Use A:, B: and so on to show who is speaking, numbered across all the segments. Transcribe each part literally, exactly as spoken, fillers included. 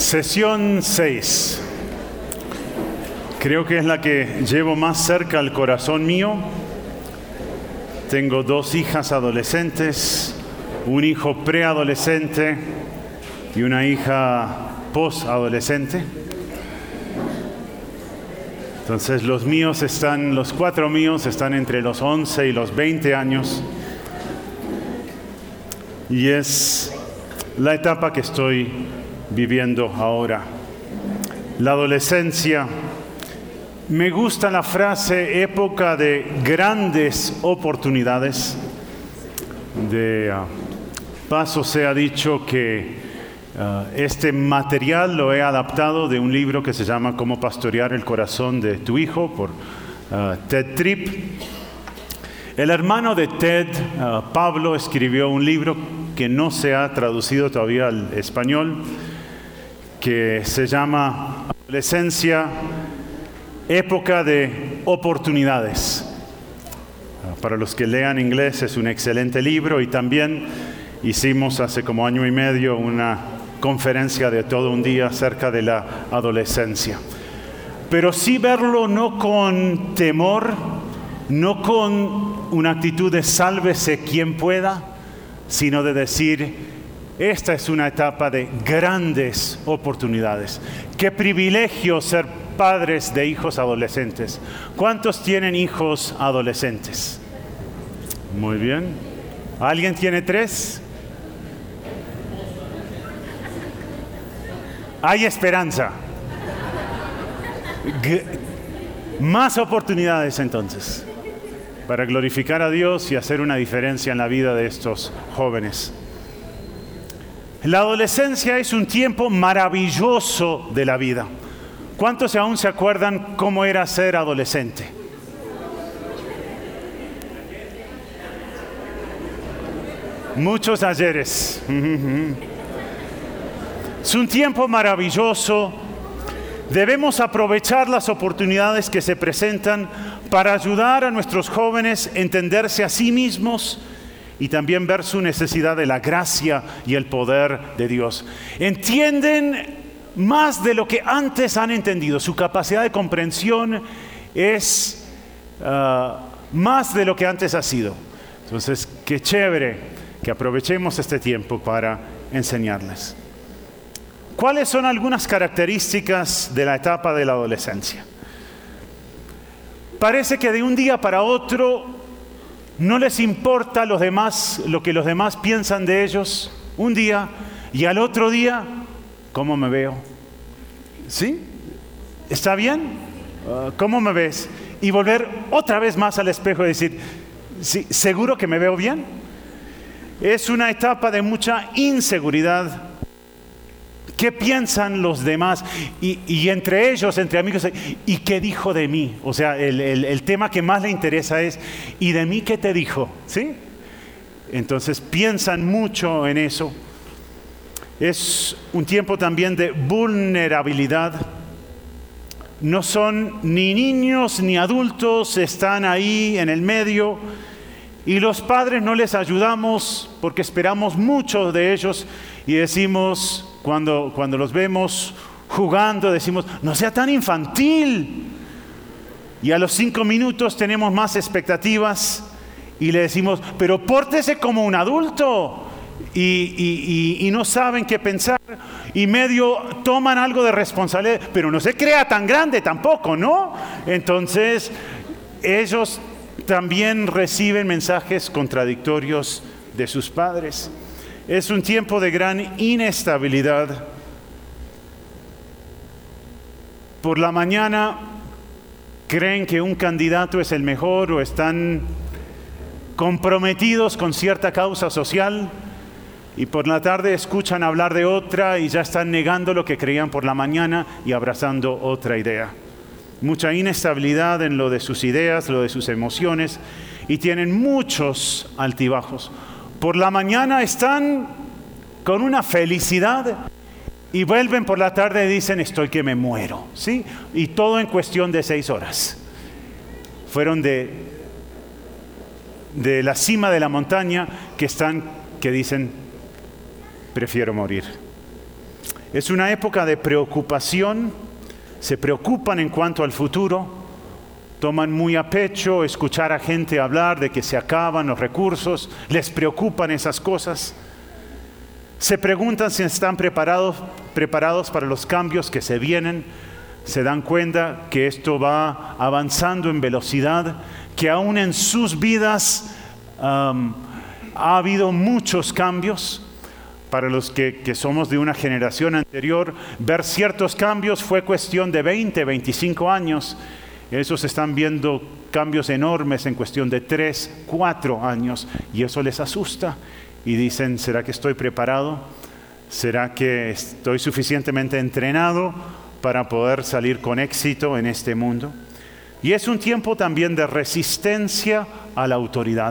A: Sesión seis. Creo que es la que llevo más cerca al corazón mío. Tengo dos hijas adolescentes, un hijo preadolescente y una hija posadolescente. Entonces los míos están, los cuatro míos están entre los once y los veinte años. Y es la etapa que estoy viviendo ahora. La adolescencia. Me gusta la frase época de grandes oportunidades. De uh, paso se ha dicho que uh, este material lo he adaptado de un libro que se llama Cómo pastorear el corazón de tu hijo por uh, Ted Tripp. El hermano de Ted, uh, Pablo, escribió un libro que no se ha traducido todavía al español, que se llama Adolescencia, época de oportunidades. Para los que lean inglés es un excelente libro, y también hicimos hace como año y medio una conferencia de todo un día acerca de la adolescencia. Pero sí verlo no con temor, no con una actitud de sálvese quien pueda, sino de decir, esta es una etapa de grandes oportunidades. Qué privilegio ser padres de hijos adolescentes. ¿Cuántos tienen hijos adolescentes? Muy bien. ¿Alguien tiene tres? Hay esperanza. G- Más oportunidades entonces para glorificar a Dios y hacer una diferencia en la vida de estos jóvenes. La adolescencia es un tiempo maravilloso de la vida. ¿Cuántos aún se acuerdan cómo era ser adolescente? Muchos ayeres. Es un tiempo maravilloso. Debemos aprovechar las oportunidades que se presentan para ayudar a nuestros jóvenes a entenderse a sí mismos y también ver su necesidad de la gracia y el poder de Dios. Entienden más de lo que antes han entendido. Su capacidad de comprensión es uh, más de lo que antes ha sido. Entonces, qué chévere que aprovechemos este tiempo para enseñarles. ¿Cuáles son algunas características de la etapa de la adolescencia? Parece que de un día para otro no les importa los demás, lo que los demás piensan de ellos un día, y al otro día, ¿cómo me veo? ¿Sí? ¿Está bien? Uh, ¿Cómo me ves? Y volver otra vez más al espejo y decir, ¿sí, seguro que me veo bien? Es una etapa de mucha inseguridad. ¿Qué piensan los demás? Y, y entre ellos, entre amigos, ¿y qué dijo de mí? O sea, el, el, el tema que más le interesa es, ¿y de mí qué te dijo? ¿Sí? Entonces piensan mucho en eso. Es un tiempo también de vulnerabilidad. No son ni niños ni adultos, están ahí en el medio. Y los padres no les ayudamos porque esperamos mucho de ellos y decimos, cuando, cuando los vemos jugando, decimos, no sea tan infantil. Y a los cinco minutos tenemos más expectativas y le decimos, pero pórtese como un adulto. Y, y, y, y no saben qué pensar y medio toman algo de responsabilidad, pero no se crea tan grande tampoco, ¿no? Entonces, ellos también reciben mensajes contradictorios de sus padres. Es un tiempo de gran inestabilidad. Por la mañana creen que un candidato es el mejor o están comprometidos con cierta causa social, y por la tarde escuchan hablar de otra y ya están negando lo que creían por la mañana y abrazando otra idea. Mucha inestabilidad en lo de sus ideas, lo de sus emociones, y tienen muchos altibajos. Por la mañana están con una felicidad y vuelven por la tarde y dicen, estoy que me muero, ¿sí? Y todo en cuestión de seis horas. Fueron de, de la cima de la montaña que están, que dicen, prefiero morir. Es una época de preocupación, se preocupan en cuanto al futuro, toman muy a pecho escuchar a gente hablar de que se acaban los recursos, les preocupan esas cosas. Se preguntan si están preparados, preparados para los cambios que se vienen. Se dan cuenta que esto va avanzando en velocidad, que aún en sus vidas um, ha habido muchos cambios. Para los que, que somos de una generación anterior, ver ciertos cambios fue cuestión de veinte, veinticinco años. Esos están viendo cambios enormes en cuestión de tres, cuatro años, y eso les asusta. Y dicen, ¿será que estoy preparado? ¿Será que estoy suficientemente entrenado para poder salir con éxito en este mundo? Y es un tiempo también de resistencia a la autoridad.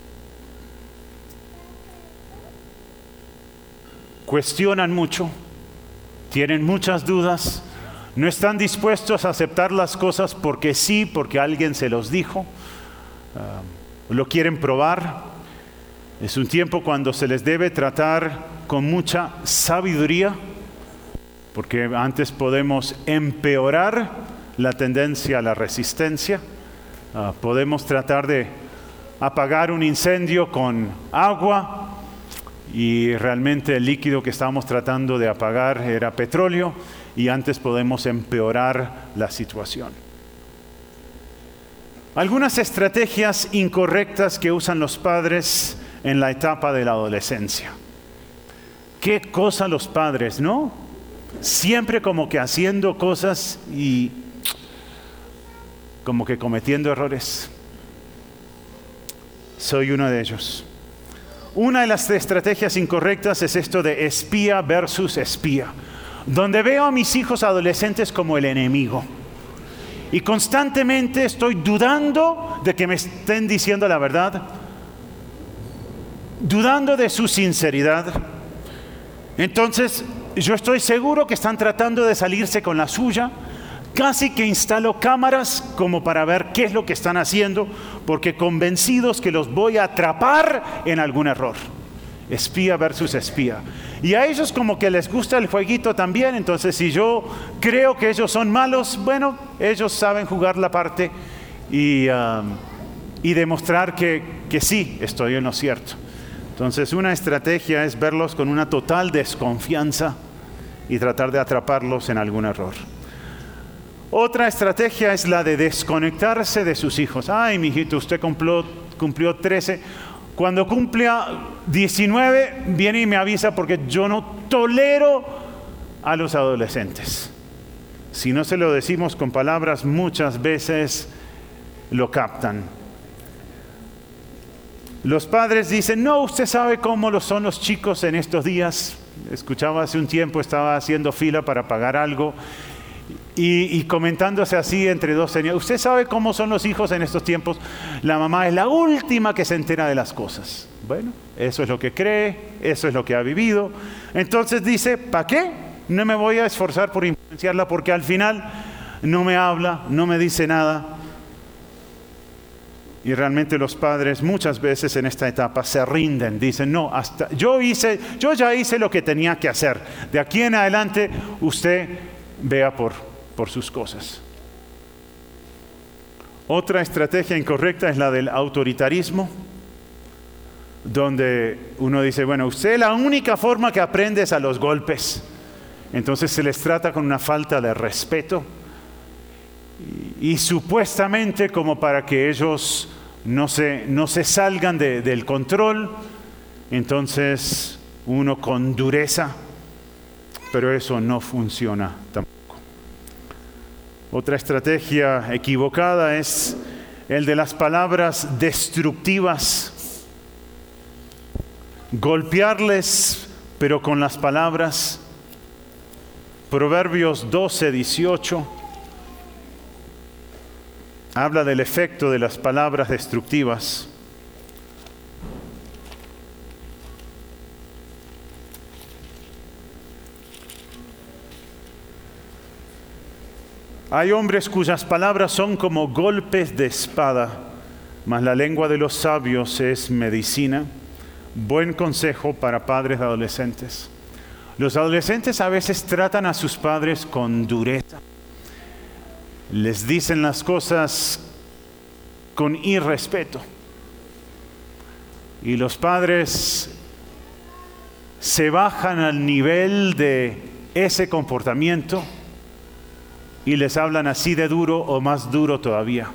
A: Cuestionan mucho, tienen muchas dudas, no están dispuestos a aceptar las cosas porque sí, porque alguien se los dijo, uh, lo quieren probar. Es un tiempo cuando se les debe tratar con mucha sabiduría, porque antes podemos empeorar la tendencia a la resistencia. Uh, podemos tratar de apagar un incendio con agua, y realmente el líquido que estábamos tratando de apagar era petróleo, y antes podemos empeorar la situación. Algunas estrategias incorrectas que usan los padres en la etapa de la adolescencia. Qué cosa los padres, ¿no? Siempre como que haciendo cosas y como que cometiendo errores. Soy uno de ellos. Una de las estrategias incorrectas es esto de espía versus espía, donde veo a mis hijos adolescentes como el enemigo. Y constantemente estoy dudando de que me estén diciendo la verdad, dudando de su sinceridad. Entonces, yo estoy seguro que están tratando de salirse con la suya. Casi que instalo cámaras como para ver qué es lo que están haciendo, porque convencidos que los voy a atrapar en algún error. Espía versus espía. Y a ellos como que les gusta el jueguito también. Entonces, si yo creo que ellos son malos, bueno, ellos saben jugar la parte y, um, y demostrar que, que sí, estoy en lo cierto. Entonces, una estrategia es verlos con una total desconfianza y tratar de atraparlos en algún error. Otra estrategia es la de desconectarse de sus hijos. Ay, mijito, usted cumplió, cumplió trece. Cuando cumpla diecinueve, viene y me avisa, porque yo no tolero a los adolescentes. Si no se lo decimos con palabras, muchas veces lo captan. Los padres dicen, no, usted sabe cómo lo son los chicos en estos días. Escuchaba hace un tiempo, estaba haciendo fila para pagar algo. Y, y comentándose así entre dos señores, usted sabe cómo son los hijos en estos tiempos, la mamá es la última que se entera de las cosas. Bueno, eso es lo que cree, eso es lo que ha vivido. Entonces dice, ¿para qué? No me voy a esforzar por influenciarla, porque al final no me habla, no me dice nada. Y realmente los padres muchas veces en esta etapa se rinden, dicen, no, hasta yo hice, yo ya hice lo que tenía que hacer. De aquí en adelante usted vea por por sus cosas. Otra estrategia incorrecta es la del autoritarismo, donde uno dice, bueno, usted la única forma que aprende es a los golpes. Entonces se les trata con una falta de respeto y, y supuestamente como para que ellos no se, no se salgan de, del control. Entonces uno con dureza, pero eso no funciona tampoco. Otra estrategia equivocada es el de las palabras destructivas. Golpearles, pero con las palabras. Proverbios doce, dieciocho habla del efecto de las palabras destructivas. Hay hombres cuyas palabras son como golpes de espada, mas la lengua de los sabios es medicina. Buen consejo para padres de adolescentes. Los adolescentes a veces tratan a sus padres con dureza. Les dicen las cosas con irrespeto. Y los padres se bajan al nivel de ese comportamiento y les hablan así de duro o más duro todavía.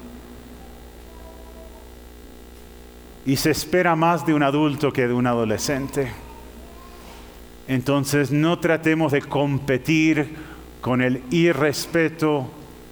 A: Y se espera más de un adulto que de un adolescente. Entonces no tratemos de competir con el irrespeto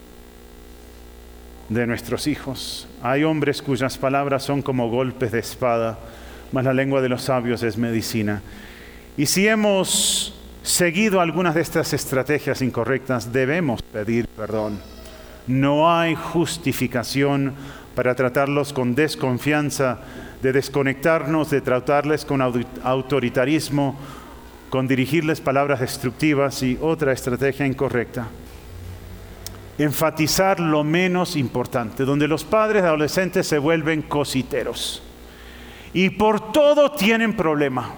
A: de nuestros hijos. Hay hombres cuyas palabras son como golpes de espada, mas la lengua de los sabios es medicina. Y si hemos seguido algunas de estas estrategias incorrectas, debemos pedir perdón. No hay justificación para tratarlos con desconfianza, de desconectarnos, de tratarles con autoritarismo, con dirigirles palabras destructivas y otra estrategia incorrecta. Enfatizar lo menos importante, donde los padres de adolescentes se vuelven cositeros y por todo tienen problema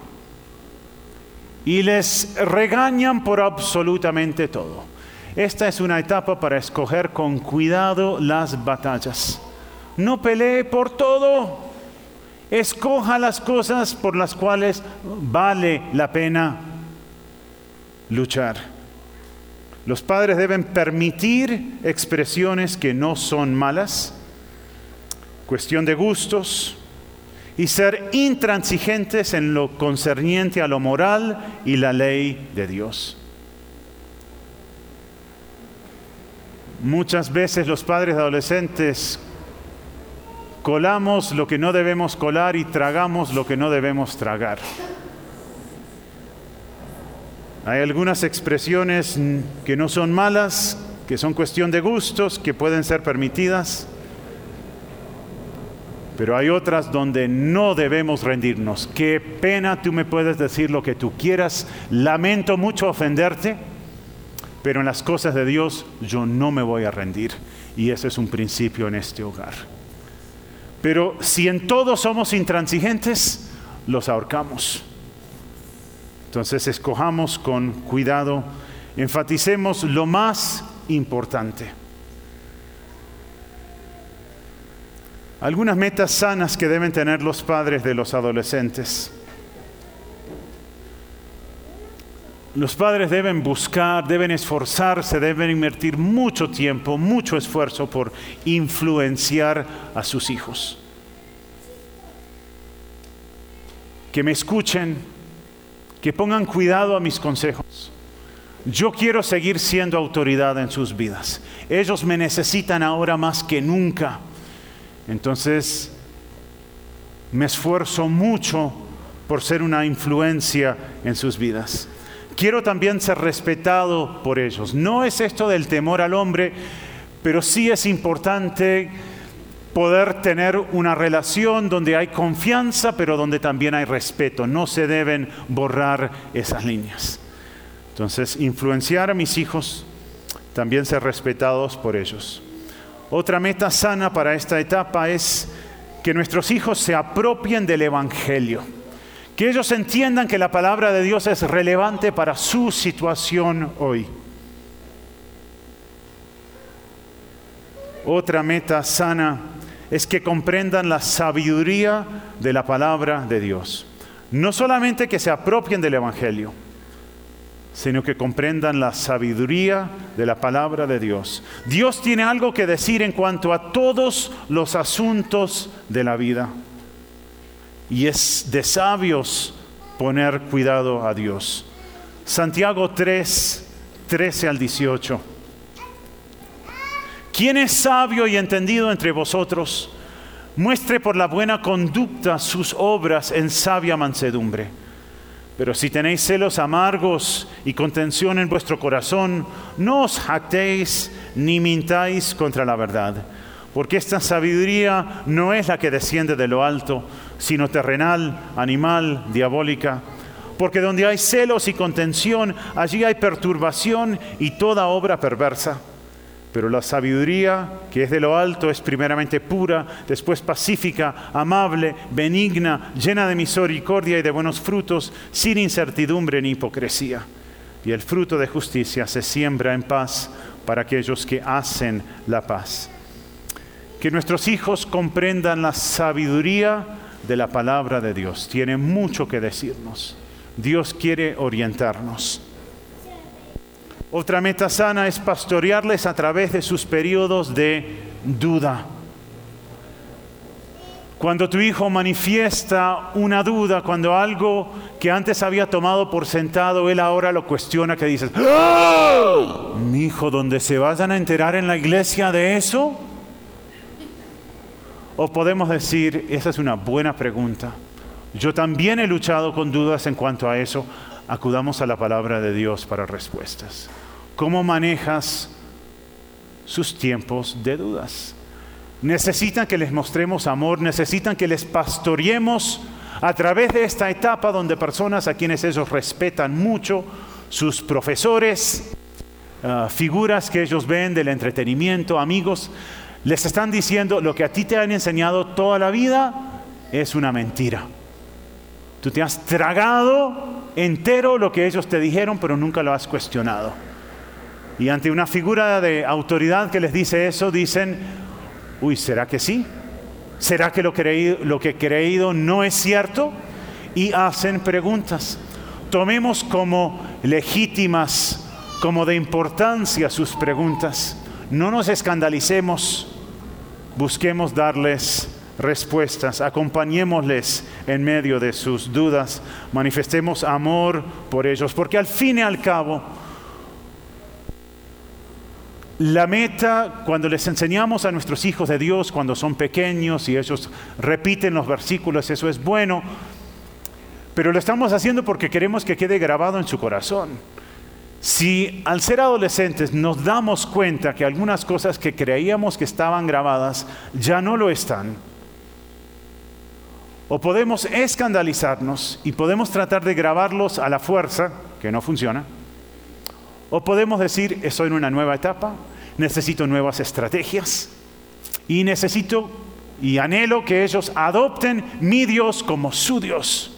A: y les regañan por absolutamente todo. Esta es una etapa para escoger con cuidado las batallas. No pelee por todo. Escoja las cosas por las cuales vale la pena luchar. Los padres deben permitir expresiones que no son malas, cuestión de gustos, y ser intransigentes en lo concerniente a lo moral y la ley de Dios. Muchas veces los padres de adolescentes colamos lo que no debemos colar y tragamos lo que no debemos tragar. Hay algunas expresiones que no son malas, que son cuestión de gustos, que pueden ser permitidas, pero hay otras donde no debemos rendirnos. Qué pena, tú me puedes decir lo que tú quieras, lamento mucho ofenderte, pero en las cosas de Dios yo no me voy a rendir, y ese es un principio en este hogar. Pero si en todo somos intransigentes, los ahorcamos. Entonces escojamos con cuidado, enfaticemos lo más importante. Algunas metas sanas que deben tener los padres de los adolescentes. Los padres deben buscar, deben esforzarse, deben invertir mucho tiempo, mucho esfuerzo por influenciar a sus hijos. Que me escuchen, que pongan cuidado a mis consejos. Yo quiero seguir siendo autoridad en sus vidas. Ellos me necesitan ahora más que nunca. Entonces, me esfuerzo mucho por ser una influencia en sus vidas. Quiero también ser respetado por ellos. No es esto del temor al hombre, pero sí es importante poder tener una relación donde hay confianza, pero donde también hay respeto. No se deben borrar esas líneas. Entonces, influenciar a mis hijos, también ser respetados por ellos. Otra meta sana para esta etapa es que nuestros hijos se apropien del Evangelio. Que ellos entiendan que la palabra de Dios es relevante para su situación hoy. Otra meta sana es que comprendan la sabiduría de la palabra de Dios. No solamente que se apropien del Evangelio, sino que comprendan la sabiduría de la palabra de Dios. Dios tiene algo que decir en cuanto a todos los asuntos de la vida. Y es de sabios poner cuidado a Dios. Santiago tres, trece al dieciocho. ¿Quién es sabio y entendido entre vosotros? Muestre por la buena conducta sus obras en sabia mansedumbre. Pero si tenéis celos amargos y contención en vuestro corazón, no os jactéis ni mintáis contra la verdad. Porque esta sabiduría no es la que desciende de lo alto, sino terrenal, animal, diabólica. Porque donde hay celos y contención, allí hay perturbación y toda obra perversa. Pero la sabiduría que es de lo alto es primeramente pura, después pacífica, amable, benigna, llena de misericordia y de buenos frutos, sin incertidumbre ni hipocresía. y el fruto de justicia se siembra en paz para aquellos que hacen la paz. Que nuestros hijos comprendan la sabiduría de la palabra de Dios. Tiene mucho que decirnos. Dios quiere orientarnos. Otra meta sana es pastorearles a través de sus periodos de duda. Cuando tu hijo manifiesta una duda, cuando algo que antes había tomado por sentado, él ahora lo cuestiona, que dices, ¡ah! Mi hijo, ¿dónde se vayan a enterar en la iglesia de eso? O podemos decir, esa es una buena pregunta. Yo también he luchado con dudas en cuanto a eso. Acudamos a la palabra de Dios para respuestas. ¿Cómo manejas sus tiempos de dudas? Necesitan que les mostremos amor, necesitan que les pastoreemos a través de esta etapa donde personas a quienes ellos respetan mucho, sus profesores, uh, figuras que ellos ven del entretenimiento, amigos, les están diciendo lo que a ti te han enseñado toda la vida es una mentira. Tú te has tragado entero lo que ellos te dijeron, pero nunca lo has cuestionado. Y ante una figura de autoridad que les dice eso, dicen, uy, ¿será que sí? ¿Será que lo, creído, lo que he creído no es cierto? Y hacen preguntas. Tomemos como legítimas, como de importancia sus preguntas. No nos escandalicemos. Busquemos darles respuestas. Acompañémosles en medio de sus dudas. Manifestemos amor por ellos. Porque al fin y al cabo, la meta, cuando les enseñamos a nuestros hijos de Dios, cuando son pequeños y ellos repiten los versículos, eso es bueno, pero lo estamos haciendo porque queremos que quede grabado en su corazón. Si al ser adolescentes nos damos cuenta que algunas cosas que creíamos que estaban grabadas ya no lo están, o podemos escandalizarnos y podemos tratar de grabarlos a la fuerza, que no funciona, o podemos decir, estoy en una nueva etapa, necesito nuevas estrategias y necesito y anhelo que ellos adopten mi Dios como su Dios.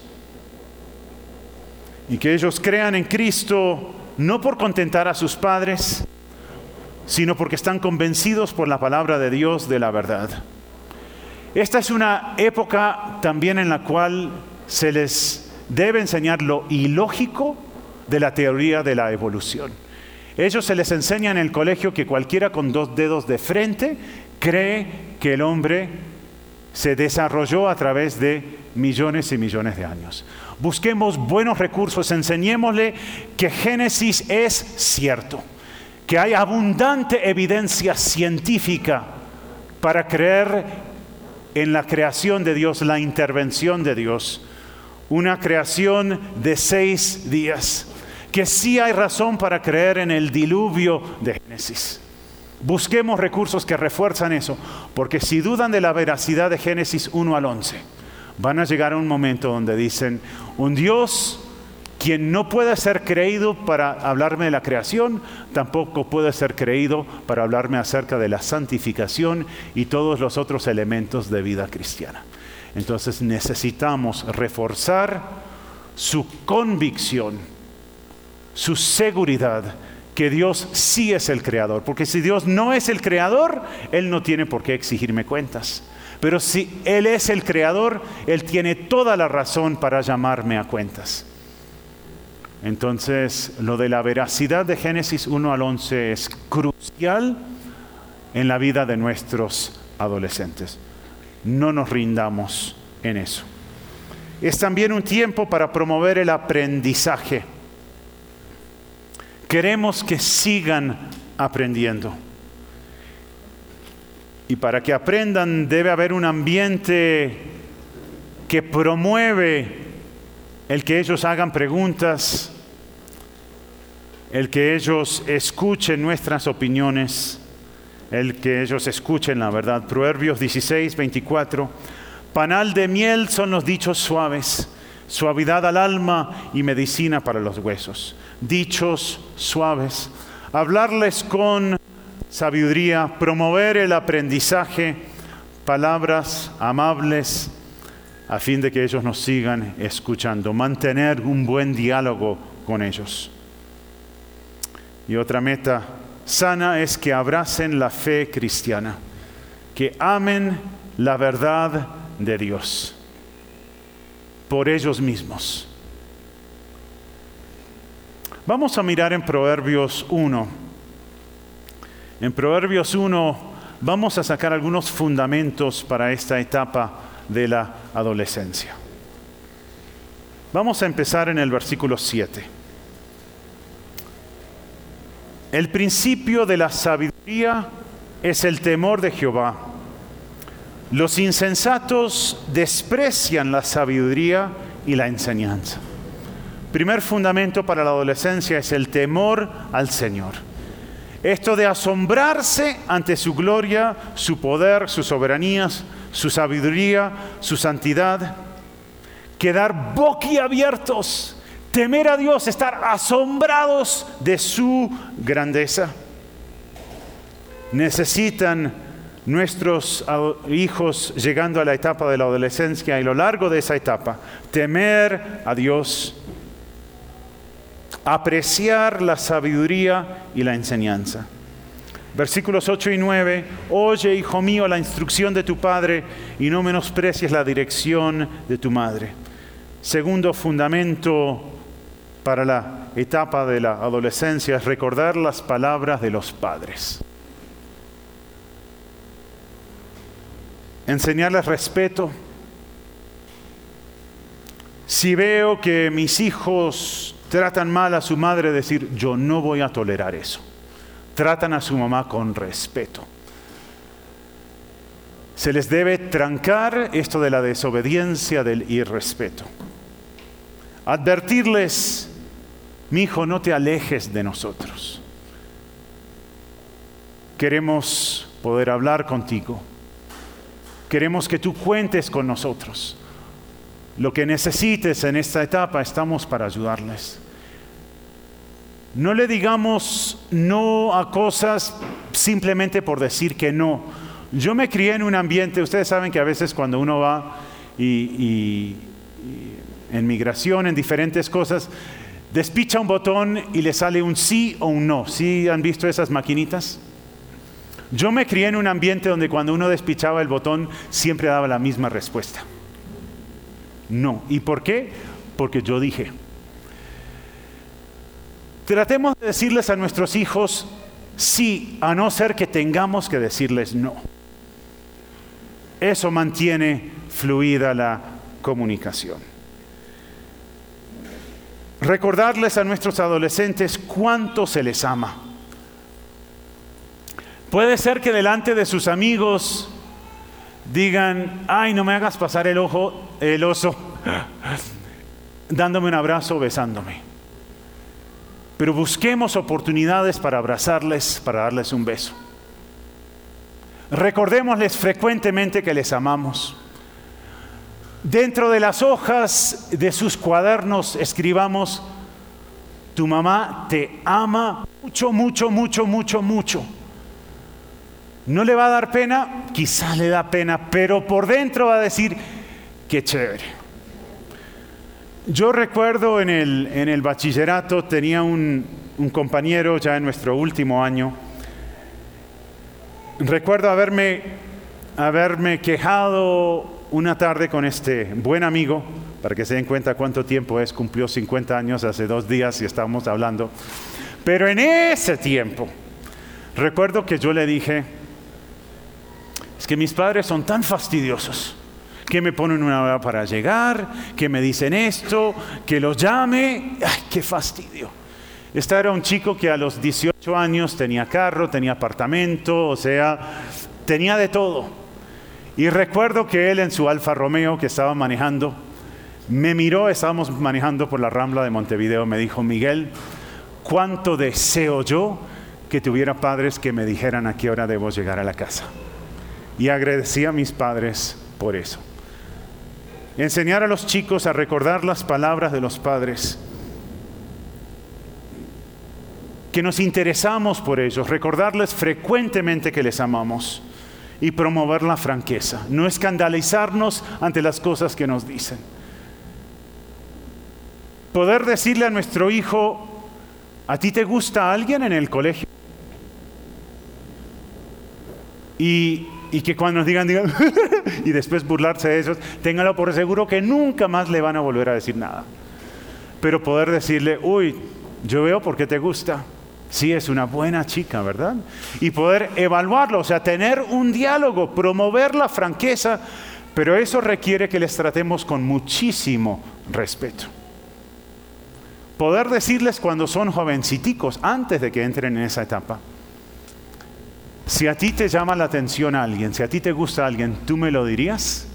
A: Y que ellos crean en Cristo no por contentar a sus padres, sino porque están convencidos por la palabra de Dios de la verdad. Esta es una época también en la cual se les debe enseñar lo ilógico de la teoría de la evolución. Ellos se les enseña en el colegio que cualquiera con dos dedos de frente cree que el hombre se desarrolló a través de millones y millones de años. Busquemos buenos recursos, enseñémosle que Génesis es cierto, que hay abundante evidencia científica para creer en la creación de Dios, la intervención de Dios, una creación de seis días. Que sí hay razón para creer en el diluvio de Génesis. Busquemos recursos que refuerzan eso, porque si dudan de la veracidad de Génesis uno al once, van a llegar a un momento donde dicen, un Dios quien no puede ser creído para hablarme de la creación, tampoco puede ser creído para hablarme acerca de la santificación y todos los otros elementos de vida cristiana. Entonces necesitamos reforzar su convicción, su seguridad que Dios sí es el creador. Porque si Dios no es el creador, Él no tiene por qué exigirme cuentas. Pero si Él es el creador, Él tiene toda la razón para llamarme a cuentas. Entonces, lo de la veracidad de Génesis uno al once es crucial en la vida de nuestros adolescentes. No nos rindamos en eso. Es también un tiempo para promover el aprendizaje. Queremos que sigan aprendiendo. Y para que aprendan debe haber un ambiente que promueve el que ellos hagan preguntas, el que ellos escuchen nuestras opiniones, el que ellos escuchen la verdad. Proverbios dieciséis, veinticuatro. Panal de miel son los dichos suaves, suavidad al alma y medicina para los huesos. Dichos suaves, hablarles con sabiduría, promover el aprendizaje, palabras amables, a fin de que ellos nos sigan escuchando, mantener un buen diálogo con ellos. Y otra meta sana es que abracen la fe cristiana, que amen la verdad de Dios por ellos mismos. Vamos a mirar en Proverbios uno. En Proverbios uno vamos a sacar algunos fundamentos para esta etapa de la adolescencia. Vamos a empezar en el versículo siete. El principio de la sabiduría es el temor de Jehová. Los insensatos desprecian la sabiduría y la enseñanza. Primer fundamento para la adolescencia es el temor al Señor. Esto de asombrarse ante su gloria, su poder, sus soberanías, su sabiduría, su santidad. Quedar boquiabiertos, temer a Dios, estar asombrados de su grandeza. Necesitan nuestros hijos, llegando a la etapa de la adolescencia y a lo largo de esa etapa, temer a Dios, apreciar la sabiduría y la enseñanza. Versículos ocho y nueve. Oye, hijo mío, la instrucción de tu padre y no menosprecies la dirección de tu madre. Segundo fundamento para la etapa de la adolescencia es recordar las palabras de los padres. Enseñarles respeto. Si veo que mis hijos tratan mal a su madre, decir, yo no voy a tolerar eso. Tratan a su mamá con respeto. Se les debe trancar esto de la desobediencia, del irrespeto. Advertirles, mi hijo, no te alejes de nosotros. Queremos poder hablar contigo. Queremos que tú cuentes con nosotros. Lo que necesites en esta etapa, estamos para ayudarles. No le digamos no a cosas simplemente por decir que no. Yo me crié en un ambiente, ustedes saben que a veces cuando uno va y, y, y en migración, en diferentes cosas, despicha un botón y le sale un sí o un no. ¿Sí han visto esas maquinitas? Yo me crié en un ambiente donde cuando uno despichaba el botón siempre daba la misma respuesta. No. ¿Y por qué? Porque yo dije. Tratemos de decirles a nuestros hijos sí, a no ser que tengamos que decirles no. Eso mantiene fluida la comunicación. Recordarles a nuestros adolescentes cuánto se les ama. Puede ser que delante de sus amigos digan, ay, no me hagas pasar el ojo, el oso, dándome un abrazo, besándome. Pero busquemos oportunidades para abrazarles, para darles un beso. Recordémosles frecuentemente que les amamos. Dentro de las hojas de sus cuadernos escribamos, tu mamá te ama mucho, mucho, mucho, mucho, mucho. ¿No le va a dar pena? Quizás le da pena, pero por dentro va a decir, qué chévere. Yo recuerdo en el, en el bachillerato, tenía un, un compañero ya en nuestro último año. Recuerdo haberme, haberme quejado una tarde con este buen amigo, para que se den cuenta cuánto tiempo es, cumplió cincuenta años hace dos días y estábamos hablando. Pero en ese tiempo, recuerdo que yo le dije, es que mis padres son tan fastidiosos, que me ponen una hora para llegar, que me dicen esto, que los llame, ¡ay, qué fastidio! Este era un chico que a los dieciocho años tenía carro, tenía apartamento, o sea, tenía de todo. Y recuerdo que él en su Alfa Romeo que estaba manejando, me miró, estábamos manejando por la Rambla de Montevideo, me dijo, Miguel, cuánto deseo yo que tuviera padres que me dijeran a qué hora debo llegar a la casa. Y agradecí a mis padres por eso. Enseñar a los chicos a recordar las palabras de los padres, que nos interesamos por ellos, recordarles frecuentemente que les amamos y promover la franqueza, no escandalizarnos ante las cosas que nos dicen. Poder decirle a nuestro hijo, ¿A ti te gusta alguien en el colegio? Y, y que cuando nos digan, digan y después burlarse de ellos, ténganlo por seguro que nunca más le van a volver a decir nada. Pero poder decirle, uy, yo veo por qué te gusta. Sí, es una buena chica, ¿verdad? Y poder evaluarlo, o sea, tener un diálogo, promover la franqueza, pero eso requiere que les tratemos con muchísimo respeto. Poder decirles cuando son jovenciticos, antes de que entren en esa etapa, si a ti te llama la atención a alguien, si a ti te gusta alguien, ¿tú me lo dirías?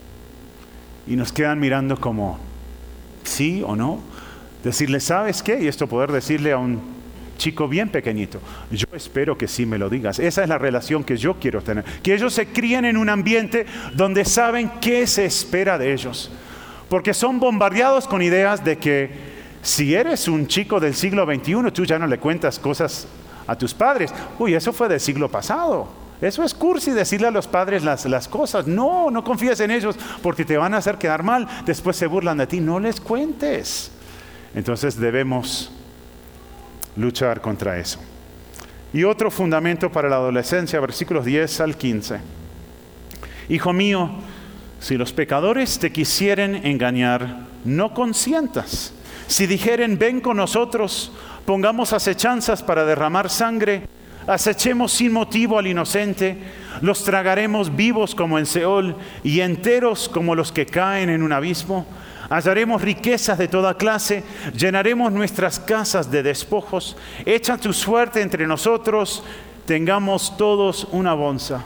A: Y nos quedan mirando como, ¿sí o no? Decirle, ¿sabes qué? Y esto poder decirle a un chico bien pequeñito, yo espero que sí me lo digas. Esa es la relación que yo quiero tener. Que ellos se críen en un ambiente donde saben qué se espera de ellos. Porque son bombardeados con ideas de que si eres un chico del siglo veintiuno, tú ya no le cuentas cosas a tus padres. Uy, eso fue del siglo pasado. Eso es cursi decirle a los padres las, las cosas. No, no confíes en ellos porque te van a hacer quedar mal. Después se burlan de ti. No les cuentes. Entonces debemos luchar contra eso. Y otro fundamento para la adolescencia, versículos diez al quince. Hijo mío, si los pecadores te quisieren engañar, no consientas. Si dijeren, ven con nosotros, pongamos acechanzas para derramar sangre, acechemos sin motivo al inocente, los tragaremos vivos como en Seol y enteros como los que caen en un abismo. Hallaremos riquezas de toda clase, llenaremos nuestras casas de despojos. Echa tu suerte entre nosotros, tengamos todos una bonza.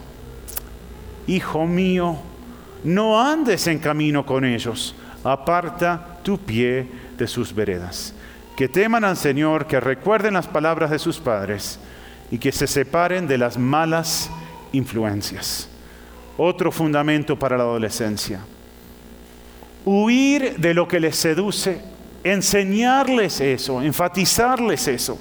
A: Hijo mío, no andes en camino con ellos, aparta tu pie de sus veredas. Que teman al Señor, que recuerden las palabras de sus padres y que se separen de las malas influencias. Otro fundamento para la adolescencia. Huir de lo que les seduce, enseñarles eso, enfatizarles eso.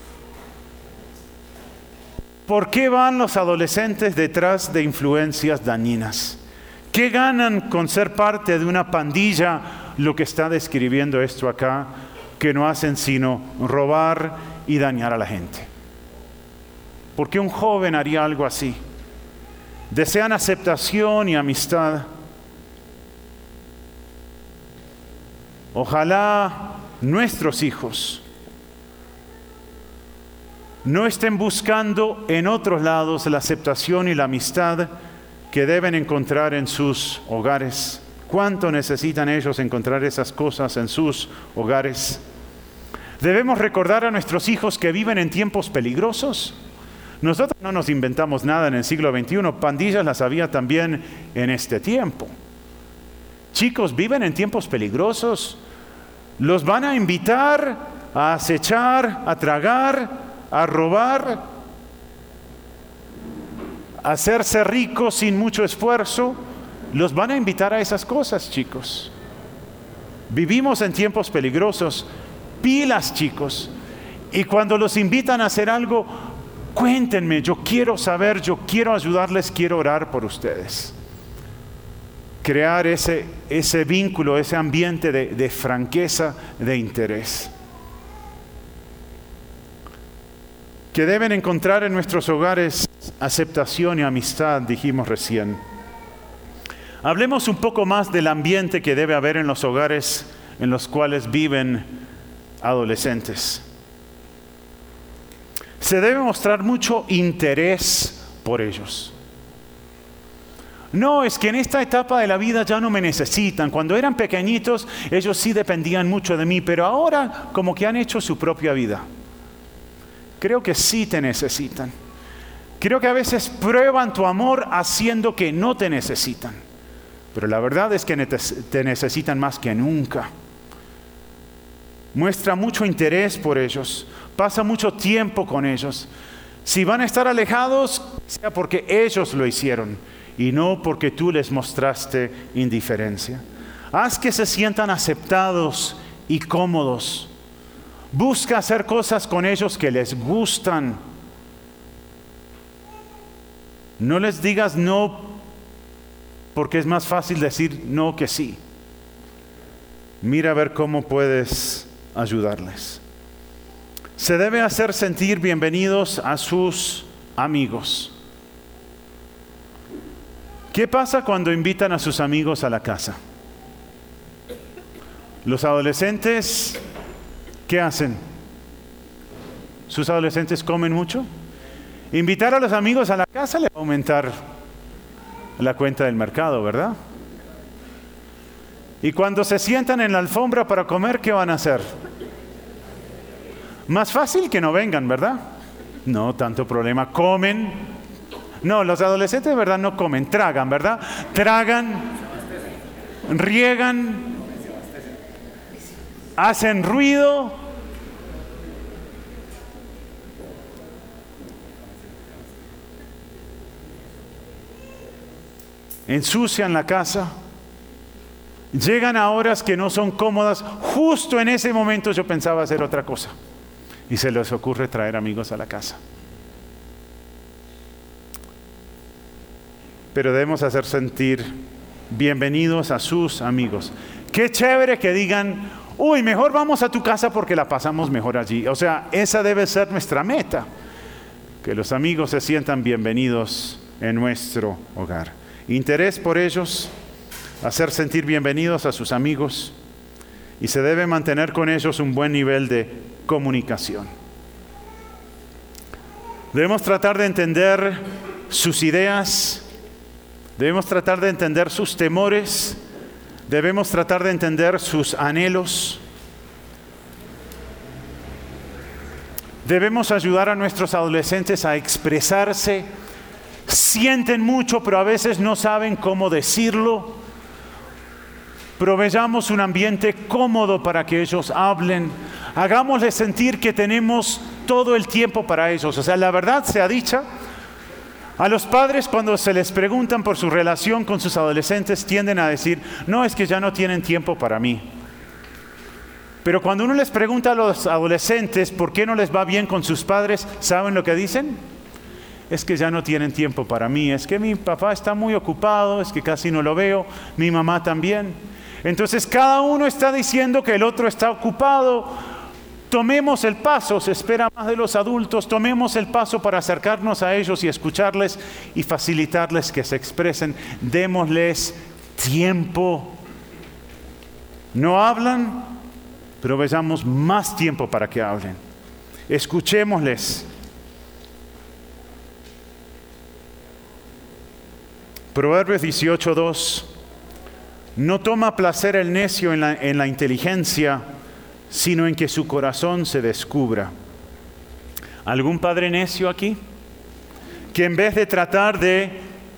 A: ¿Por qué van los adolescentes detrás de influencias dañinas? ¿Qué ganan con ser parte de una pandilla? Lo que está describiendo esto acá, que no hacen sino robar y dañar a la gente. ¿Por qué un joven haría algo así? Desean aceptación y amistad. Ojalá nuestros hijos no estén buscando en otros lados la aceptación y la amistad que deben encontrar en sus hogares. ¿Cuánto necesitan ellos encontrar esas cosas en sus hogares? Debemos recordar a nuestros hijos que viven en tiempos peligrosos. Nosotros no nos inventamos nada en el siglo veintiuno, pandillas las había también en este tiempo. Chicos, viven en tiempos peligrosos. Los van a invitar a acechar, a tragar, a robar, a hacerse ricos sin mucho esfuerzo. Los van a invitar a esas cosas, chicos. Vivimos en tiempos peligrosos. Pilas, chicos. Y cuando los invitan a hacer algo, cuéntenme, yo quiero saber, yo quiero ayudarles, quiero orar por ustedes. Crear ese, ese vínculo, ese ambiente de, de franqueza, de interés. Que deben encontrar en nuestros hogares aceptación y amistad, dijimos recién. Hablemos un poco más del ambiente que debe haber en los hogares en los cuales viven adolescentes. Se debe mostrar mucho interés por ellos. No, es que en esta etapa de la vida ya no me necesitan. Cuando eran pequeñitos, ellos sí dependían mucho de mí, pero ahora como que han hecho su propia vida. Creo que sí te necesitan. Creo que a veces prueban tu amor haciendo que no te necesitan. Pero la verdad es que te necesitan más que nunca. Muestra mucho interés por ellos. Pasa mucho tiempo con ellos. Si van a estar alejados, sea porque ellos lo hicieron y no porque tú les mostraste indiferencia. Haz que se sientan aceptados y cómodos. Busca hacer cosas con ellos que les gustan. No les digas no, porque es más fácil decir no que sí. Mira a ver cómo puedes ayudarles. se debe hacer sentir bienvenidos a sus amigos. ¿Qué pasa cuando invitan a sus amigos a la casa? Los adolescentes, ¿qué hacen? ¿Sus adolescentes comen mucho? Invitar a los amigos a la casa le va a aumentar la cuenta del mercado, ¿verdad? Y cuando se sientan en la alfombra para comer, ¿qué van a hacer? Más fácil que no vengan, ¿verdad? No, tanto problema. Comen. No, los adolescentes de verdad no comen, tragan, ¿verdad? Tragan, riegan, hacen ruido. Ensucian la casa. Llegan a horas que no son cómodas. Justo en ese momento yo pensaba hacer otra cosa. Y se les ocurre traer amigos a la casa. Pero debemos hacer sentir bienvenidos a sus amigos. Qué chévere que digan, uy, mejor vamos a tu casa porque la pasamos mejor allí. O sea, esa debe ser nuestra meta. Que los amigos se sientan bienvenidos en nuestro hogar. Interés por ellos, hacer sentir bienvenidos a sus amigos, y se debe mantener con ellos un buen nivel de comunicación. Debemos tratar de entender sus ideas, debemos tratar de entender sus temores, debemos tratar de entender sus anhelos. Debemos ayudar a nuestros adolescentes a expresarse. Sienten mucho, pero a veces no saben cómo decirlo. Proveamos un ambiente cómodo para que ellos hablen. Hagámosles sentir que tenemos todo el tiempo para ellos. O sea, la verdad sea dicha, a los padres cuando se les preguntan por su relación con sus adolescentes tienden a decir, no, es que ya no tienen tiempo para mí. Pero cuando uno les pregunta a los adolescentes por qué no les va bien con sus padres, ¿saben lo que dicen? Es que ya no tienen tiempo para mí, es que mi papá está muy ocupado, es que casi no lo veo, mi mamá también. Entonces cada uno está diciendo que el otro está ocupado. Tomemos el paso, se espera más de los adultos, tomemos el paso para acercarnos a ellos y escucharles y facilitarles que se expresen. Démosles tiempo. No hablan, pero veamos más tiempo para que hablen. Escuchémosles. Proverbios dieciocho dos. No toma placer el necio en la, en la inteligencia, sino en que su corazón se descubra. ¿Algún padre necio aquí? Que en vez de tratar de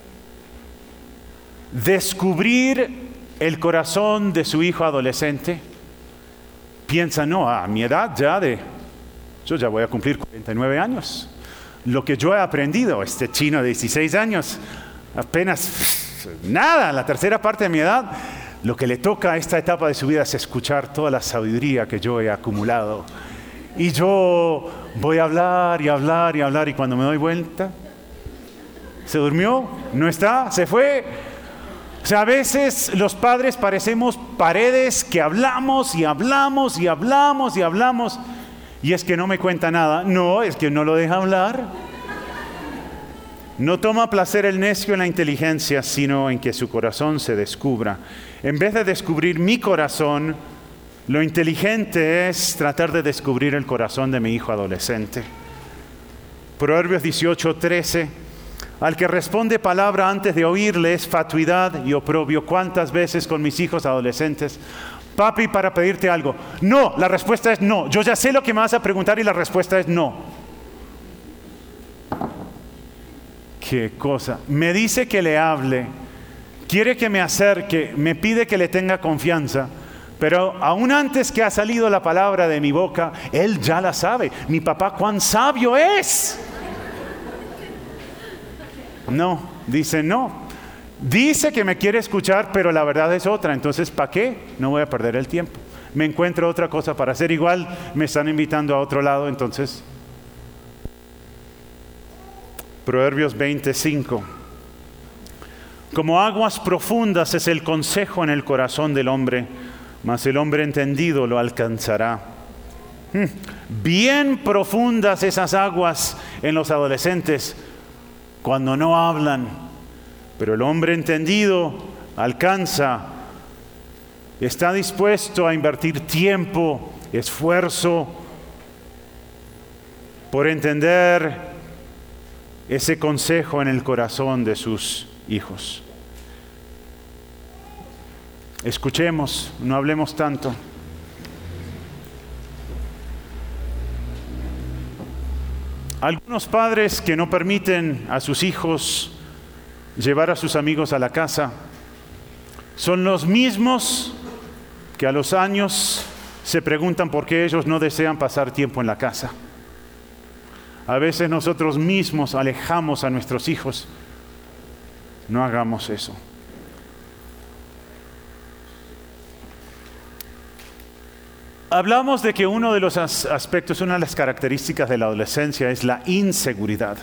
A: descubrir el corazón de su hijo adolescente, piensa, no, a mi edad ya de, yo ya voy a cumplir cuarenta y nueve años. Lo que yo he aprendido, este chino de dieciséis años, apenas nada, la tercera parte de mi edad, lo que le toca a esta etapa de su vida es escuchar toda la sabiduría que yo he acumulado. Y yo voy a hablar y hablar y hablar, y cuando me doy vuelta, ¿se durmió? ¿No está? ¿Se fue? O sea, a veces los padres parecemos paredes que hablamos y hablamos y hablamos y hablamos, y es que no me cuenta nada. No, es que no lo deja hablar. No toma placer el necio en la inteligencia, sino en que su corazón se descubra. En vez de descubrir mi corazón, lo inteligente es tratar de descubrir el corazón de mi hijo adolescente. Proverbios dieciocho trece. Al que responde palabra antes de oírle es fatuidad y oprobio. ¿Cuántas veces con mis hijos adolescentes? Papi, para pedirte algo. No, la respuesta es no. Yo ya sé lo que me vas a preguntar y la respuesta es no. Qué cosa. Me dice que le hable, quiere que me acerque, me pide que le tenga confianza, pero aún antes que ha salido la palabra de mi boca, él ya la sabe. Mi papá, cuán sabio es. No, dice no. Dice que me quiere escuchar, pero la verdad es otra. Entonces, ¿para qué? No voy a perder el tiempo. Me encuentro otra cosa para hacer. Igual me están invitando a otro lado, entonces... Proverbios veinticinco. Como aguas profundas es el consejo en el corazón del hombre, mas el hombre entendido lo alcanzará. Hmm. Bien profundas esas aguas en los adolescentes cuando no hablan. Pero el hombre entendido alcanza, está dispuesto a invertir tiempo, esfuerzo, por entender ese consejo en el corazón de sus hijos. Escuchemos, no hablemos tanto. Algunos padres que no permiten a sus hijos llevar a sus amigos a la casa son los mismos que a los años se preguntan por qué ellos no desean pasar tiempo en la casa. A veces nosotros mismos alejamos a nuestros hijos. No hagamos eso. Hablamos de que uno de los aspectos, una de las características de la adolescencia es la inseguridad.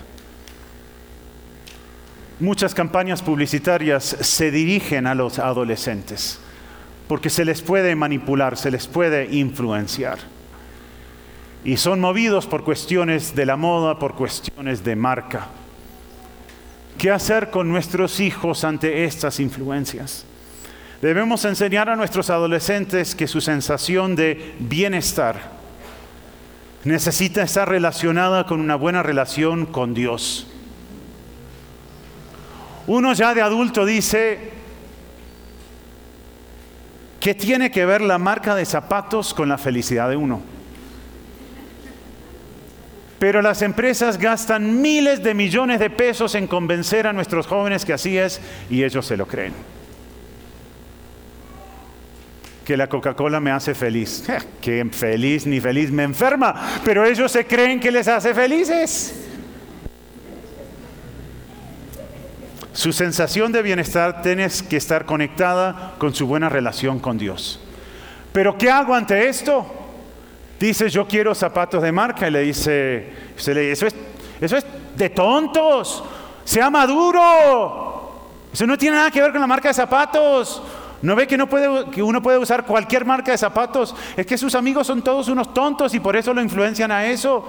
A: Muchas campañas publicitarias se dirigen a los adolescentes porque se les puede manipular, se les puede influenciar. Y son movidos por cuestiones de la moda, por cuestiones de marca. ¿Qué hacer con nuestros hijos ante estas influencias? Debemos enseñar a nuestros adolescentes que su sensación de bienestar necesita estar relacionada con una buena relación con Dios. Uno ya de adulto dice, ¿qué tiene que ver la marca de zapatos con la felicidad de uno? Pero las empresas gastan miles de millones de pesos en convencer a nuestros jóvenes que así es y ellos se lo creen. Que la Coca-Cola me hace feliz. Eh, que feliz ni feliz, me enferma. Pero ellos se creen que les hace felices. Su sensación de bienestar tiene que estar conectada con su buena relación con Dios. ¿Pero qué hago ante esto? Dice, yo quiero zapatos de marca. Y le dice, usted le dice, eso es, eso es de tontos. Sea maduro. Eso no tiene nada que ver con la marca de zapatos. ¿No ve que, no puede, que uno puede usar cualquier marca de zapatos? Es que sus amigos son todos unos tontos y por eso lo influencian a eso.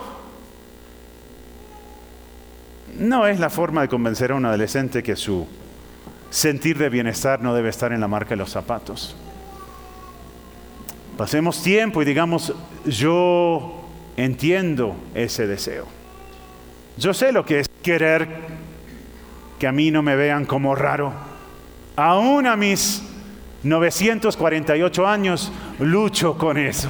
A: No es la forma de convencer a un adolescente que su sentir de bienestar no debe estar en la marca de los zapatos. Pasemos tiempo y digamos, yo entiendo ese deseo. Yo sé lo que es querer que a mí no me vean como raro. Aún a mis novecientos cuarenta y ocho años lucho con eso.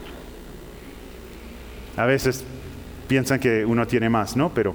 A: A veces piensan que uno tiene más, ¿no? Pero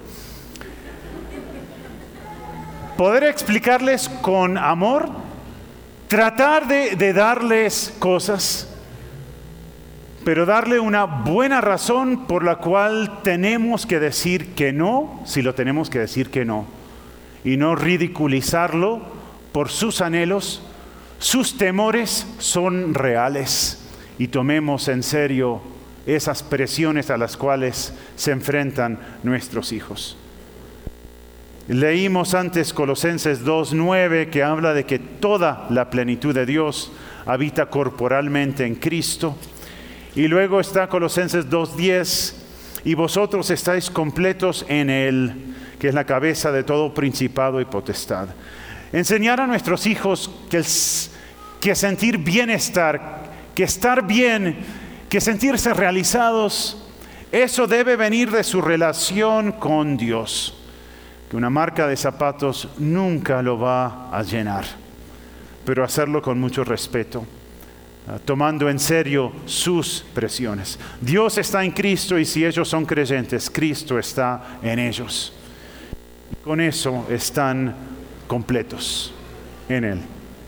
A: poder explicarles con amor, tratar de, de darles cosas, pero darle una buena razón por la cual tenemos que decir que no, si lo tenemos que decir que no, y no ridiculizarlo por sus anhelos. Sus temores son reales y tomemos en serio esas presiones a las cuales se enfrentan nuestros hijos. Leímos antes Colosenses dos nueve que habla de que toda la plenitud de Dios habita corporalmente en Cristo. Y luego está Colosenses dos diez, y vosotros estáis completos en Él, que es la cabeza de todo principado y potestad. Enseñar a nuestros hijos que, el, que sentir bienestar, que estar bien, que sentirse realizados, eso debe venir de su relación con Dios. Que una marca de zapatos nunca lo va a llenar, pero hacerlo con mucho respeto, tomando en serio sus presiones. Dios está en Cristo y si ellos son creyentes, Cristo está en ellos. Y con eso están completos en Él.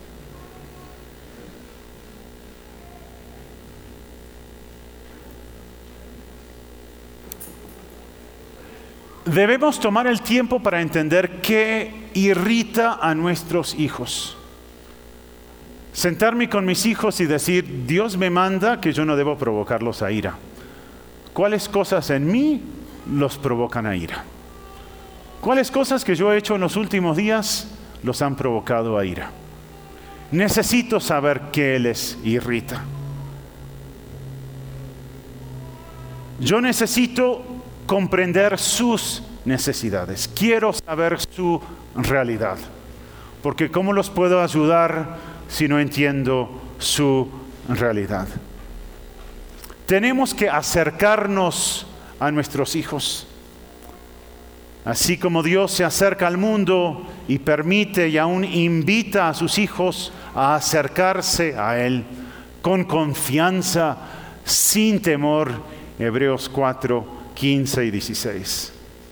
A: Debemos tomar el tiempo para entender qué irrita a nuestros hijos. Sentarme con mis hijos y decir, Dios me manda que yo no debo provocarlos a ira. ¿Cuáles cosas en mí los provocan a ira? ¿Cuáles cosas que yo he hecho en los últimos días los han provocado a ira? Necesito saber qué les irrita. Yo necesito comprender sus necesidades. Quiero saber su realidad. Porque ¿cómo los puedo ayudar si no entiendo su realidad? Tenemos que acercarnos a nuestros hijos. Así como Dios se acerca al mundo y permite y aún invita a sus hijos a acercarse a Él con confianza, sin temor. Hebreos cuatro, quince y dieciséis.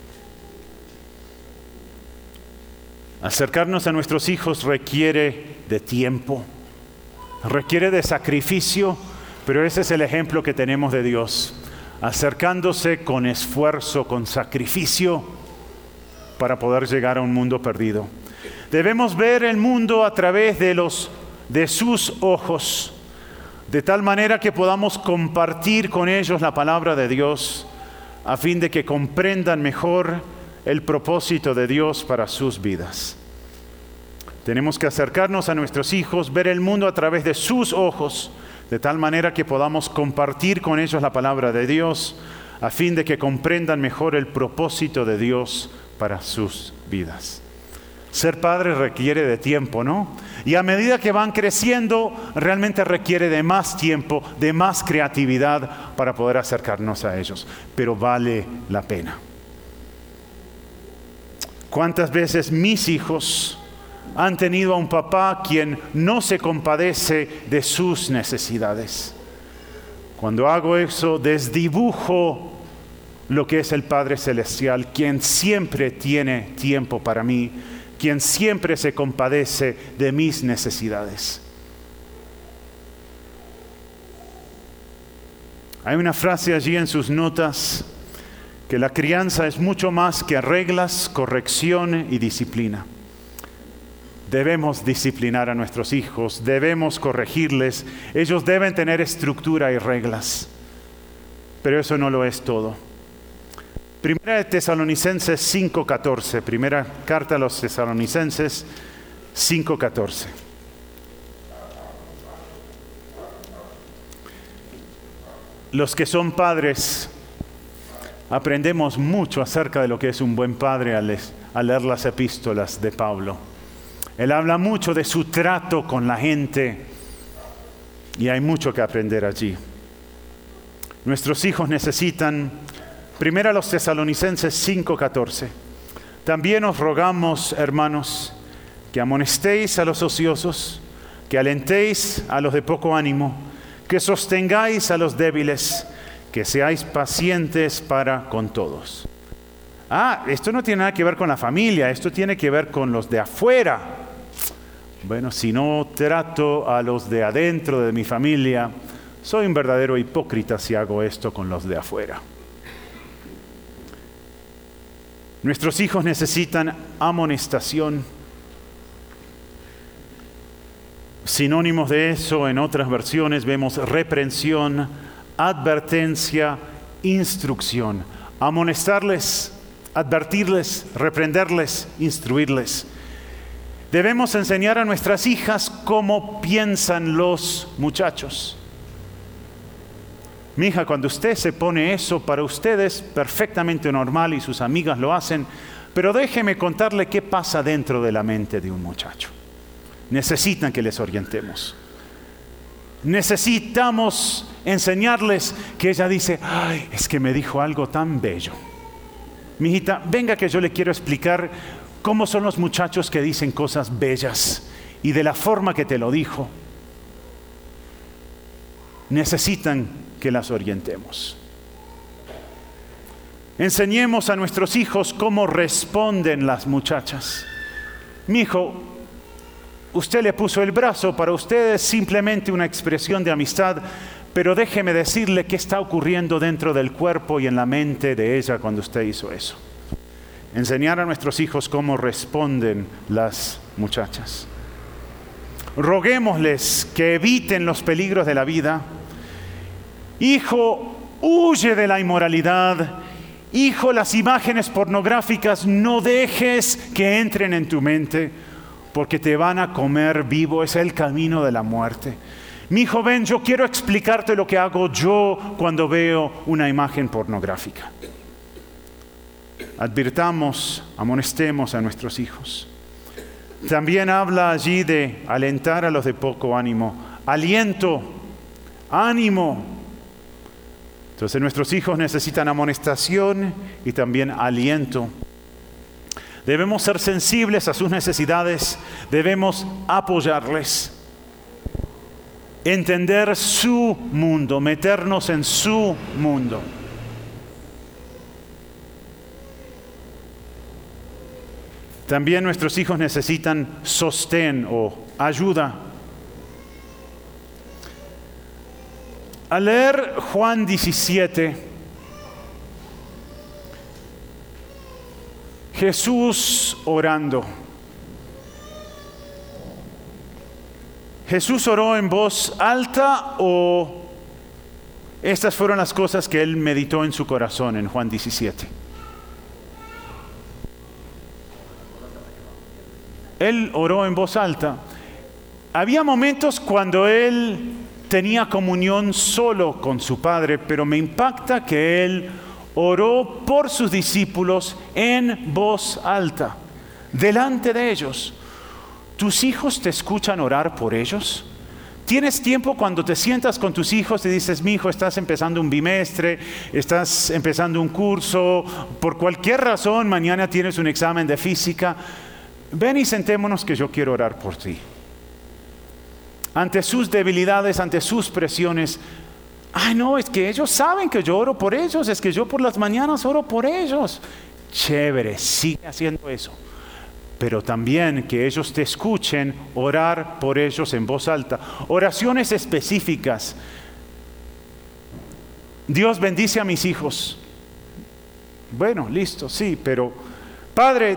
A: Acercarnos a nuestros hijos requiere de tiempo, requiere de sacrificio, pero ese es el ejemplo que tenemos de Dios, acercándose con esfuerzo, con sacrificio, para poder llegar a un mundo perdido. Debemos ver el mundo a través de los, de sus ojos, de tal manera que podamos compartir con ellos la palabra de Dios, a fin de que comprendan mejor el propósito de Dios para sus vidas. Tenemos que acercarnos a nuestros hijos, ver el mundo a través de sus ojos, de tal manera que podamos compartir con ellos la palabra de Dios, a fin de que comprendan mejor el propósito de Dios para sus vidas. Ser padre requiere de tiempo, ¿no? Y a medida que van creciendo, realmente requiere de más tiempo, de más creatividad para poder acercarnos a ellos. Pero vale la pena. ¿Cuántas veces mis hijos han tenido a un papá quien no se compadece de sus necesidades? Cuando hago eso, desdibujo lo que es el Padre Celestial, quien siempre tiene tiempo para mí, quien siempre se compadece de mis necesidades. Hay una frase allí en sus notas, que la crianza es mucho más que reglas, corrección y disciplina. Debemos disciplinar a nuestros hijos, debemos corregirles, ellos deben tener estructura y reglas, pero eso no lo es todo. Primera de Tesalonicenses cinco catorce, primera carta a los Tesalonicenses cinco catorce. Los que son padres aprendemos mucho acerca de lo que es un buen padre al leer las epístolas de Pablo. Él habla mucho de su trato con la gente y hay mucho que aprender allí. Nuestros hijos necesitan, primero a los Tesalonicenses cinco catorce, también os rogamos, hermanos, que amonestéis a los ociosos, que alentéis a los de poco ánimo, que sostengáis a los débiles, que seáis pacientes para con todos. Ah, esto no tiene nada que ver con la familia, esto tiene que ver con los de afuera. Bueno, si no trato a los de adentro de mi familia, soy un verdadero hipócrita si hago esto con los de afuera. Nuestros hijos necesitan amonestación. Sinónimos de eso en otras versiones vemos reprensión, advertencia, instrucción. Amonestarles, advertirles, reprenderles, instruirles. Debemos enseñar a nuestras hijas cómo piensan los muchachos. Mi hija, cuando usted se pone eso, para usted es perfectamente normal y sus amigas lo hacen, pero déjeme contarle qué pasa dentro de la mente de un muchacho. Necesitan que les orientemos. Necesitamos enseñarles que ella dice, ay, es que me dijo algo tan bello. Mi hijita, venga que yo le quiero explicar cómo son los muchachos que dicen cosas bellas y de la forma que te lo dijo. Necesitan que las orientemos. Enseñemos a nuestros hijos cómo responden las muchachas. Mi hijo, usted le puso el brazo, para usted es simplemente una expresión de amistad, pero déjeme decirle qué está ocurriendo dentro del cuerpo y en la mente de ella cuando usted hizo eso. Enseñar a nuestros hijos cómo responden las muchachas. Roguémosles que eviten los peligros de la vida. Hijo, huye de la inmoralidad. Hijo, las imágenes pornográficas no dejes que entren en tu mente, porque te van a comer vivo, es el camino de la muerte. Mi hijo, ven, yo quiero explicarte lo que hago yo cuando veo una imagen pornográfica. Advirtamos, amonestemos a nuestros hijos. También habla allí de alentar a los de poco ánimo. Aliento, ánimo. Entonces nuestros hijos necesitan amonestación y también aliento. Debemos ser sensibles a sus necesidades, debemos apoyarles. Entender su mundo, meternos en su mundo. También nuestros hijos necesitan sostén o ayuda. Al leer Juan diecisiete, Jesús orando. ¿Jesús oró en voz alta o estas fueron las cosas que él meditó en su corazón en Juan diecisiete? Él oró en voz alta. Había momentos cuando él tenía comunión solo con su Padre, pero me impacta que él oró por sus discípulos en voz alta, delante de ellos. ¿Tus hijos te escuchan orar por ellos? ¿Tienes tiempo cuando te sientas con tus hijos y dices, mi hijo, estás empezando un bimestre, estás empezando un curso, por cualquier razón mañana tienes un examen de física? Ven y sentémonos que yo quiero orar por ti. Ante sus debilidades, ante sus presiones, ay no, es que ellos saben que yo oro por ellos, es que yo por las mañanas oro por ellos. Chévere, sigue haciendo eso. Pero también que ellos te escuchen orar por ellos en voz alta. Oraciones específicas. Dios bendice a mis hijos. Bueno, listo, sí, pero Padre,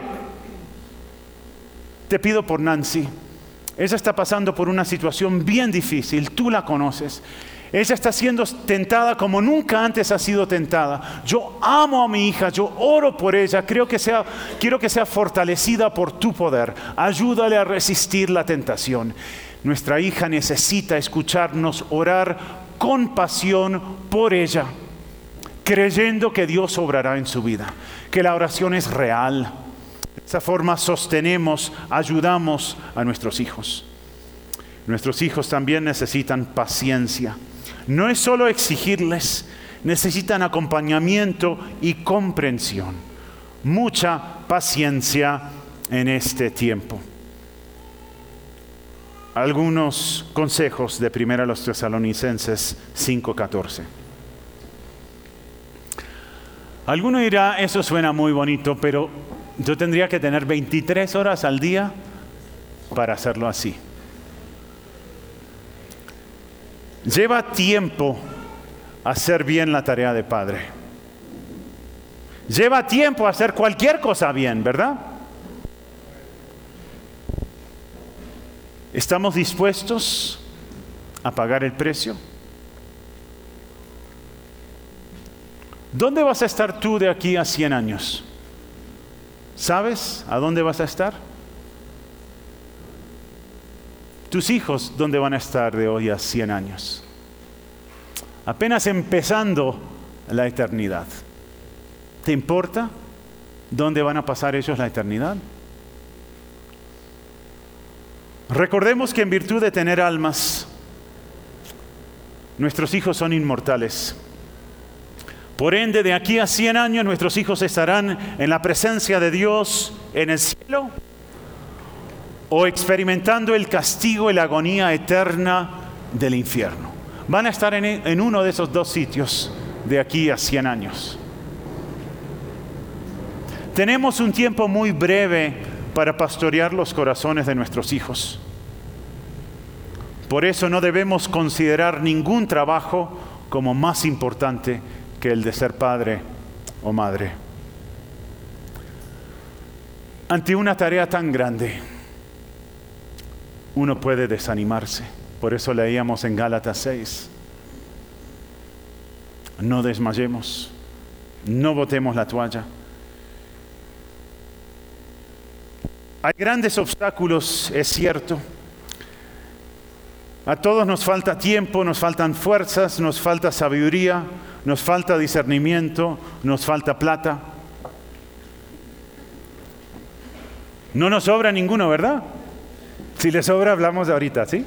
A: te pido por Nancy. Ella está pasando por una situación bien difícil, tú la conoces. Ella está siendo tentada como nunca antes ha sido tentada. Yo amo a mi hija, yo oro por ella, creo que sea, quiero que sea fortalecida por tu poder. Ayúdale a resistir la tentación. Nuestra hija necesita escucharnos orar con pasión por ella, creyendo que Dios obrará en su vida, que la oración es real. De esa forma sostenemos, ayudamos a nuestros hijos. Nuestros hijos también necesitan paciencia. No es solo exigirles, necesitan acompañamiento y comprensión. Mucha paciencia en este tiempo. Algunos consejos de Primera a los Tesalonicenses cinco catorce. Alguno dirá, eso suena muy bonito, pero yo tendría que tener veintitrés horas al día para hacerlo así. Lleva tiempo hacer bien la tarea de padre. Lleva tiempo hacer cualquier cosa bien, ¿verdad? ¿Estamos dispuestos a pagar el precio? ¿Dónde vas a estar tú de aquí a cien años? ¿Sabes a dónde vas a estar? Tus hijos, ¿dónde van a estar de hoy a cien años? Apenas empezando la eternidad. ¿Te importa dónde van a pasar ellos la eternidad? Recordemos que en virtud de tener almas, nuestros hijos son inmortales. Por ende, de aquí a cien años, nuestros hijos estarán en la presencia de Dios en el cielo, o experimentando el castigo y la agonía eterna del infierno. Van a estar en, en uno de esos dos sitios de aquí a cien años. Tenemos un tiempo muy breve para pastorear los corazones de nuestros hijos. Por eso no debemos considerar ningún trabajo como más importante que el de ser padre o madre. Ante una tarea tan grande, uno puede desanimarse. Por eso leíamos en Gálatas seis. No desmayemos, no botemos la toalla. Hay grandes obstáculos, es cierto. A todos nos falta tiempo, nos faltan fuerzas, nos falta sabiduría, nos falta discernimiento, nos falta plata. No nos sobra ninguno, ¿verdad? Si les sobra, hablamos de ahorita, ¿sí?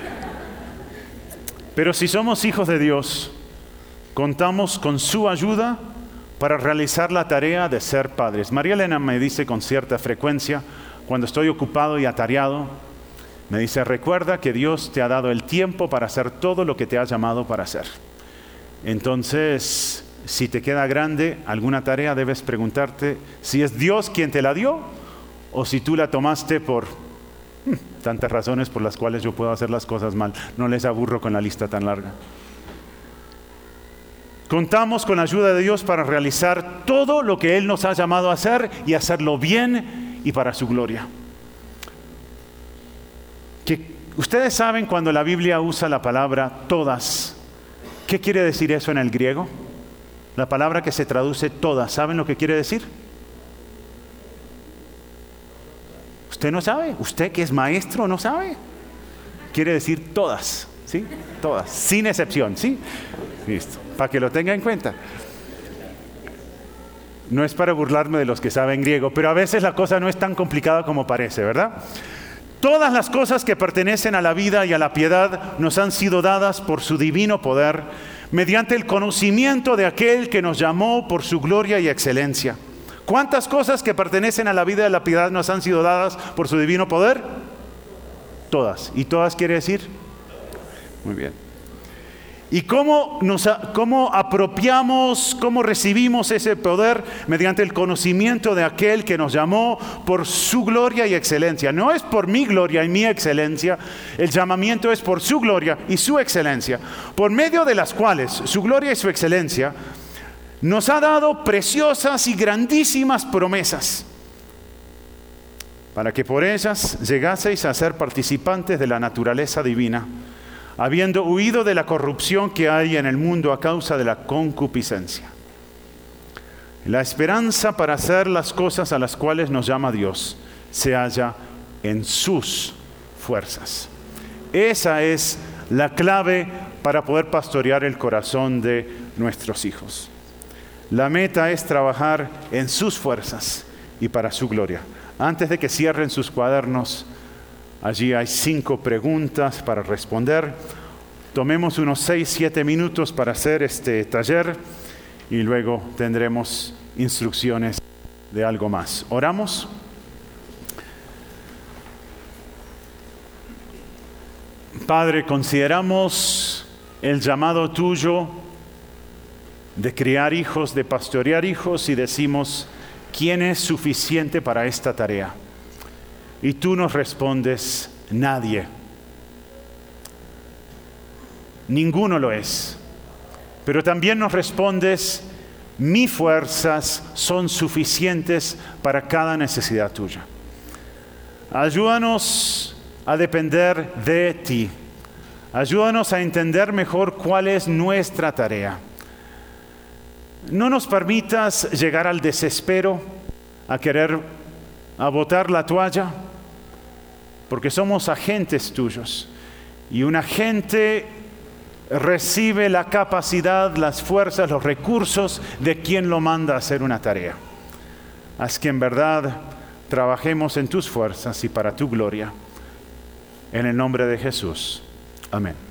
A: Pero si somos hijos de Dios, contamos con su ayuda para realizar la tarea de ser padres. María Elena me dice con cierta frecuencia, cuando estoy ocupado y atareado, me dice, recuerda que Dios te ha dado el tiempo para hacer todo lo que te ha llamado para hacer. Entonces, si te queda grande alguna tarea, debes preguntarte si es Dios quien te la dio o si tú la tomaste por hmm, tantas razones por las cuales yo puedo hacer las cosas mal. No les aburro con la lista tan larga. Contamos con la ayuda de Dios para realizar todo lo que Él nos ha llamado a hacer y hacerlo bien y para su gloria. Que ustedes saben cuando la Biblia usa la palabra todas, ¿qué quiere decir eso en el griego? La palabra que se traduce todas, ¿saben lo que quiere decir? ¿Usted no sabe? ¿Usted que es maestro no sabe? Quiere decir todas, ¿sí? Todas, sin excepción, ¿sí? Listo, para que lo tenga en cuenta. No es para burlarme de los que saben griego, pero a veces la cosa no es tan complicada como parece, ¿verdad? Todas las cosas que pertenecen a la vida y a la piedad nos han sido dadas por su divino poder, mediante el conocimiento de aquel que nos llamó por su gloria y excelencia. ¿Cuántas cosas que pertenecen a la vida y a la piedad nos han sido dadas por su divino poder? Todas. ¿Y todas quiere decir? Muy bien. ¿Y cómo, nos, cómo apropiamos, cómo recibimos ese poder? Mediante el conocimiento de aquel que nos llamó por su gloria y excelencia. No es por mi gloria y mi excelencia, el llamamiento es por su gloria y su excelencia, por medio de las cuales su gloria y su excelencia nos ha dado preciosas y grandísimas promesas, para que por ellas llegaseis a ser participantes de la naturaleza divina, habiendo huido de la corrupción que hay en el mundo a causa de la concupiscencia. La esperanza para hacer las cosas a las cuales nos llama Dios se halla en sus fuerzas. Esa es la clave para poder pastorear el corazón de nuestros hijos. La meta es trabajar en sus fuerzas y para su gloria. Antes de que cierren sus cuadernos, allí hay cinco preguntas para responder. Tomemos unos seis, siete minutos para hacer este taller y luego tendremos instrucciones de algo más. ¿Oramos? Padre, consideramos el llamado tuyo de criar hijos, de pastorear hijos y decimos, ¿quién es suficiente para esta tarea? Y tú nos respondes, nadie. Ninguno lo es. Pero también nos respondes, mis fuerzas son suficientes para cada necesidad tuya. Ayúdanos a depender de ti. Ayúdanos a entender mejor cuál es nuestra tarea. No nos permitas llegar al desespero, a querer a botar la toalla, porque somos agentes tuyos. Y un agente recibe la capacidad, las fuerzas, los recursos de quien lo manda a hacer una tarea. Haz que en verdad trabajemos en tus fuerzas y para tu gloria. En el nombre de Jesús. Amén.